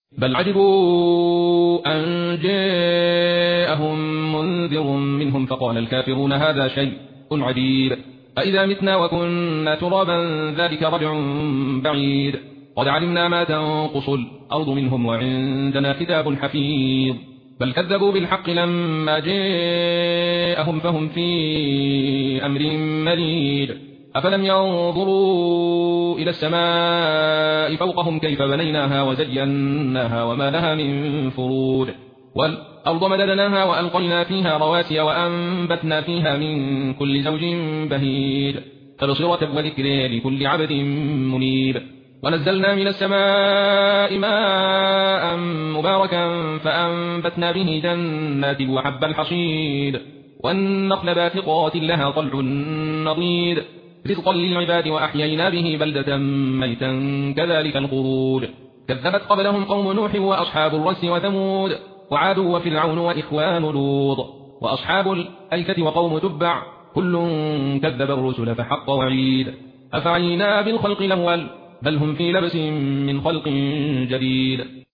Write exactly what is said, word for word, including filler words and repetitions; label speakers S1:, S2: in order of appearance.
S1: بل عجبوا أن جاءهم منذر منهم فقال الكافرون هذا شيء عجيب أإذا متنا وكنا ترابا ذلك رجع بعيد قد علمنا ما تنقص الأرض منهم وعندنا كتاب حفيظ بل كذبوا بالحق لما جاءهم فهم في أمر مريج أفلم ينظروا إلى السماء فوقهم كيف بنيناها وزيناها وما لها من فروج والأرض مددناها وألقينا فيها رواسي وأنبتنا فيها من كل زوج بهيج تبصرة وذكر لكل عبد منيب ونزلنا من السماء ماء مباركا فأنبتنا به جنات وحب الحصيد والنخل باسقات لها طلع نضيد رزقا للعباد وأحيينا به بلدة ميتا كذلك الخروج كذبت قبلهم قوم نوح وأصحاب الرس وثمود وعاد وفرعون وإخوان لوط وأصحاب الأيكة وقوم تبع كل كذب الرسل فحق وعيد أفعينا بالخلق الأول بل هم في لبس من خلق جديد